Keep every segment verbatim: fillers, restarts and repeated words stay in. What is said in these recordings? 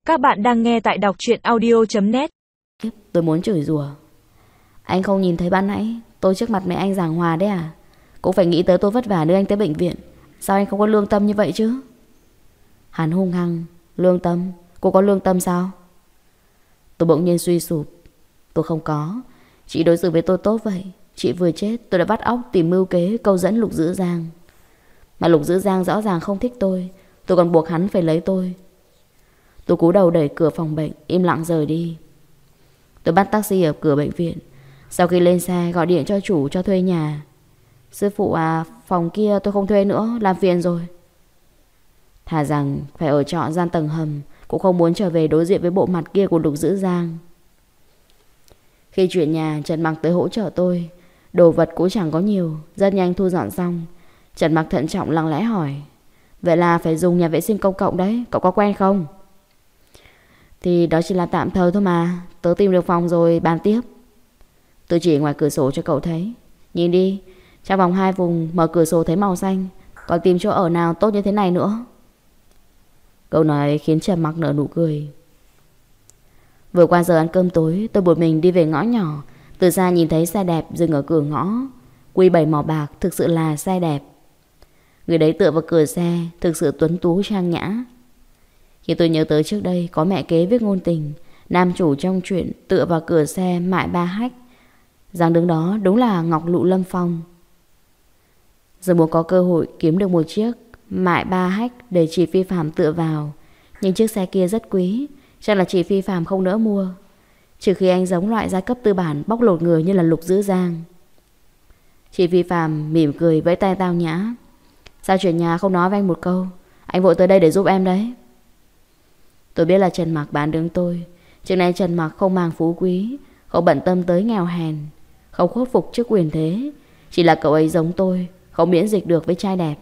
Các bạn đang nghe tại đọc truyện audio chấm net. Tôi muốn chửi rủa. Anh không nhìn thấy ban nãy tôi trước mặt mẹ anh giảng hòa đấy à? Cũng phải nghĩ tới tôi vất vả đưa anh tới bệnh viện. Sao anh không có lương tâm như vậy chứ? Hắn hung hăng. Lương tâm? Cô có lương tâm sao? Tôi bỗng nhiên suy sụp. Tôi không có. Chị đối xử với tôi tốt vậy. Chị vừa chết tôi đã bắt óc tìm mưu kế câu dẫn Lục Dữ Giang. Mà Lục Dữ Giang rõ ràng không thích tôi. Tôi còn buộc hắn phải lấy tôi. Tôi cúi đầu đẩy cửa phòng bệnh, im lặng rời đi. Tôi bắt taxi ở cửa bệnh viện. Sau khi lên xe gọi điện cho chủ cho thuê nhà. Sư phụ à, phòng kia tôi không thuê nữa, làm phiền rồi. Thà rằng phải ở trọ gian tầng hầm, cũng không muốn trở về đối diện với bộ mặt kia của Lục Dữ Giang. Khi chuyển nhà, Trần Mặc tới hỗ trợ tôi. Đồ vật cũng chẳng có nhiều, rất nhanh thu dọn xong. Trần Mặc thận trọng lặng lẽ hỏi: vậy là phải dùng nhà vệ sinh công cộng đấy, cậu có quen không? Thì đó chỉ là tạm thời thôi mà. Tớ tìm được phòng rồi bàn tiếp. Tôi chỉ ngoài cửa sổ cho cậu thấy. Nhìn đi, trong vòng hai vùng mở cửa sổ thấy màu xanh. Còn tìm chỗ ở nào tốt như thế này nữa? Câu nói khiến Trần Mặc nở nụ cười. Vừa qua giờ ăn cơm tối, tôi một mình đi về ngõ nhỏ. Từ xa nhìn thấy xe đẹp dừng ở cửa ngõ. Quy bảy màu bạc, thực sự là xe đẹp. Người đấy tựa vào cửa xe, thực sự tuấn tú trang nhã. Khi tôi nhớ tới trước đây có mẹ kế viết ngôn tình, nam chủ trong truyện tựa vào cửa xe mại ba hách, rằng đứng đó đúng là Ngọc Lụ Lâm Phong. Giờ muốn có cơ hội kiếm được một chiếc mại ba hách để chị Phi Phạm tựa vào. Nhưng chiếc xe kia rất quý, chắc là chị Phi Phạm không nỡ mua. Trừ khi anh giống loại giai cấp tư bản bóc lột người như là Lục Dữ Giang. Chị Phi Phạm mỉm cười vẫy tay tao nhã. Sao chuyển nhà không nói với anh một câu? Anh vội tới đây để giúp em đấy. Tôi biết là Trần Mặc bán đứng tôi. Trước nay Trần Mặc không mang phú quý, không bận tâm tới nghèo hèn, không khuất phục trước quyền thế. Chỉ là cậu ấy giống tôi, không miễn dịch được với trai đẹp.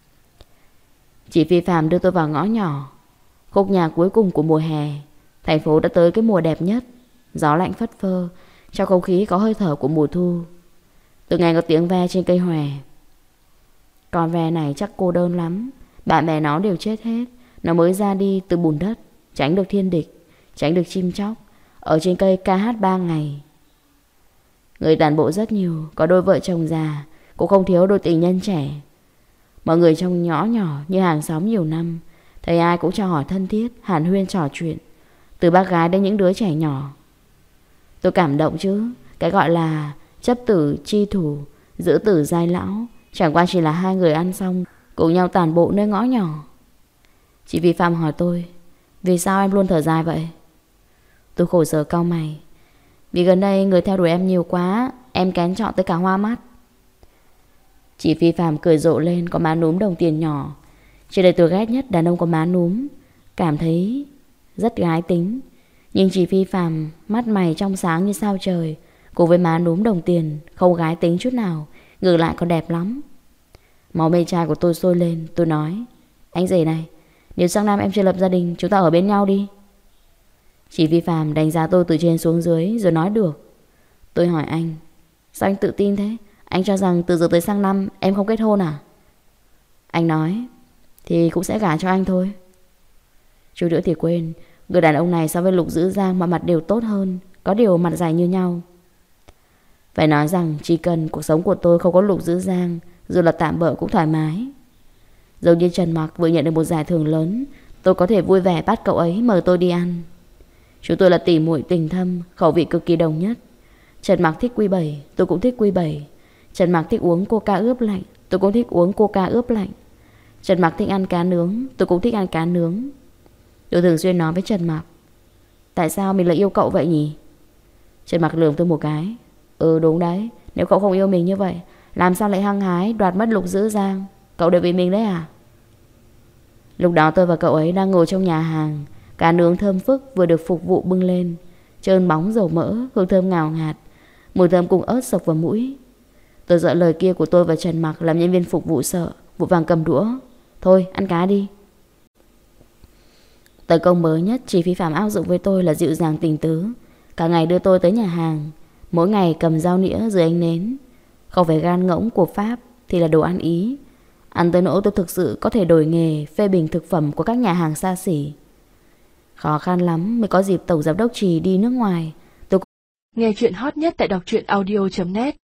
Chị Phi Phạm đưa tôi vào ngõ nhỏ. Khúc nhà cuối cùng của mùa hè. Thành phố đã tới cái mùa đẹp nhất. Gió lạnh phất phơ, trong không khí có hơi thở của mùa thu. Tôi nghe có tiếng ve trên cây hòe. Con ve này chắc cô đơn lắm. Bạn bè nó đều chết hết. Nó mới ra đi từ bùn đất, tránh được thiên địch, tránh được chim chóc, ở trên cây ca hát ba ngày. Người tản bộ rất nhiều, có đôi vợ chồng già, cũng không thiếu đôi tình nhân trẻ. Mọi người trong ngõ nhỏ như hàng xóm nhiều năm, thấy ai cũng chào hỏi thân thiết, hàn huyên trò chuyện, từ bác gái đến những đứa trẻ nhỏ. Tôi cảm động chứ. Cái gọi là chấp tử chi thủ, giữ tử giai lão, chẳng qua chỉ là hai người ăn xong cùng nhau tản bộ nơi ngõ nhỏ. Chị Vi Phạm hỏi tôi: vì sao em luôn thở dài vậy? Tôi khổ sở cau mày. Vì gần đây người theo đuổi em nhiều quá, em kén chọn tới cả hoa mắt. Chị Vi Phạm cười rộ lên, có má núm đồng tiền nhỏ. Trước đây tôi ghét nhất đàn ông có má núm, cảm thấy rất gái tính. Nhưng chị Vi Phạm mắt mày trong sáng như sao trời, cùng với má núm đồng tiền, không gái tính chút nào, ngược lại còn đẹp lắm. Máu mê trai của tôi sôi lên. Tôi nói: anh rể này, nếu sang năm em chưa lập gia đình, chúng ta ở bên nhau đi. Chị Vi Phạm đánh giá tôi từ trên xuống dưới rồi nói được. Tôi hỏi anh: sao anh tự tin thế? Anh cho rằng từ giờ tới sang năm em không kết hôn à? Anh nói: thì cũng sẽ gả cho anh thôi. Chút nữa thì quên, người đàn ông này so với Lục Dữ Giang mọi mặt đều tốt hơn, có điều mặt dày như nhau. Phải nói rằng chỉ cần cuộc sống của tôi không có Lục Dữ Giang, dù là tạm bợ cũng thoải mái. Giống như Trần Mặc vừa nhận được một giải thưởng lớn, tôi có thể vui vẻ bắt cậu ấy mời tôi đi ăn. Chúng tôi là tỉ muội tình thâm, khẩu vị cực kỳ đồng nhất. Trần Mặc thích quy bảy, tôi cũng thích quy bảy. Trần Mặc thích uống coca ướp lạnh, tôi cũng thích uống coca ướp lạnh. Trần Mặc thích ăn cá nướng, tôi cũng thích ăn cá nướng. Tôi thường xuyên nói với Trần Mặc: tại sao mình lại yêu cậu vậy nhỉ? Trần Mặc lườm tôi một cái. Ừ đúng đấy, nếu cậu không yêu mình như vậy, làm sao lại hăng hái đoạt mất Lục Dữ Giang? Cậu đều vì mình đấy à? Lúc đó tôi và cậu ấy đang ngồi trong nhà hàng. Cá nướng thơm phức vừa được phục vụ bưng lên, trơn bóng dầu mỡ, hương thơm ngào ngạt, mùi thơm cùng ớt sộc vào mũi. Tôi sợ lời kia của tôi và Trần Mặc làm nhân viên phục vụ sợ, vội vàng cầm đũa. Thôi ăn cá đi. Tấn công mới nhất chị Phi Phạm áp dụng với tôi là dịu dàng tình tứ. Cả ngày đưa tôi tới nhà hàng, mỗi ngày cầm dao nĩa dưới ánh nến. Không phải gan ngỗng của Pháp thì là đồ ăn Ý. Ăn tới nỗi tôi thực sự có thể đổi nghề phê bình thực phẩm của các nhà hàng xa xỉ. Khó khăn lắm mới có dịp tổng giám đốc Trì đi nước ngoài. Tôi Nghe chuyện hot nhất tại đọc truyện audio chấm net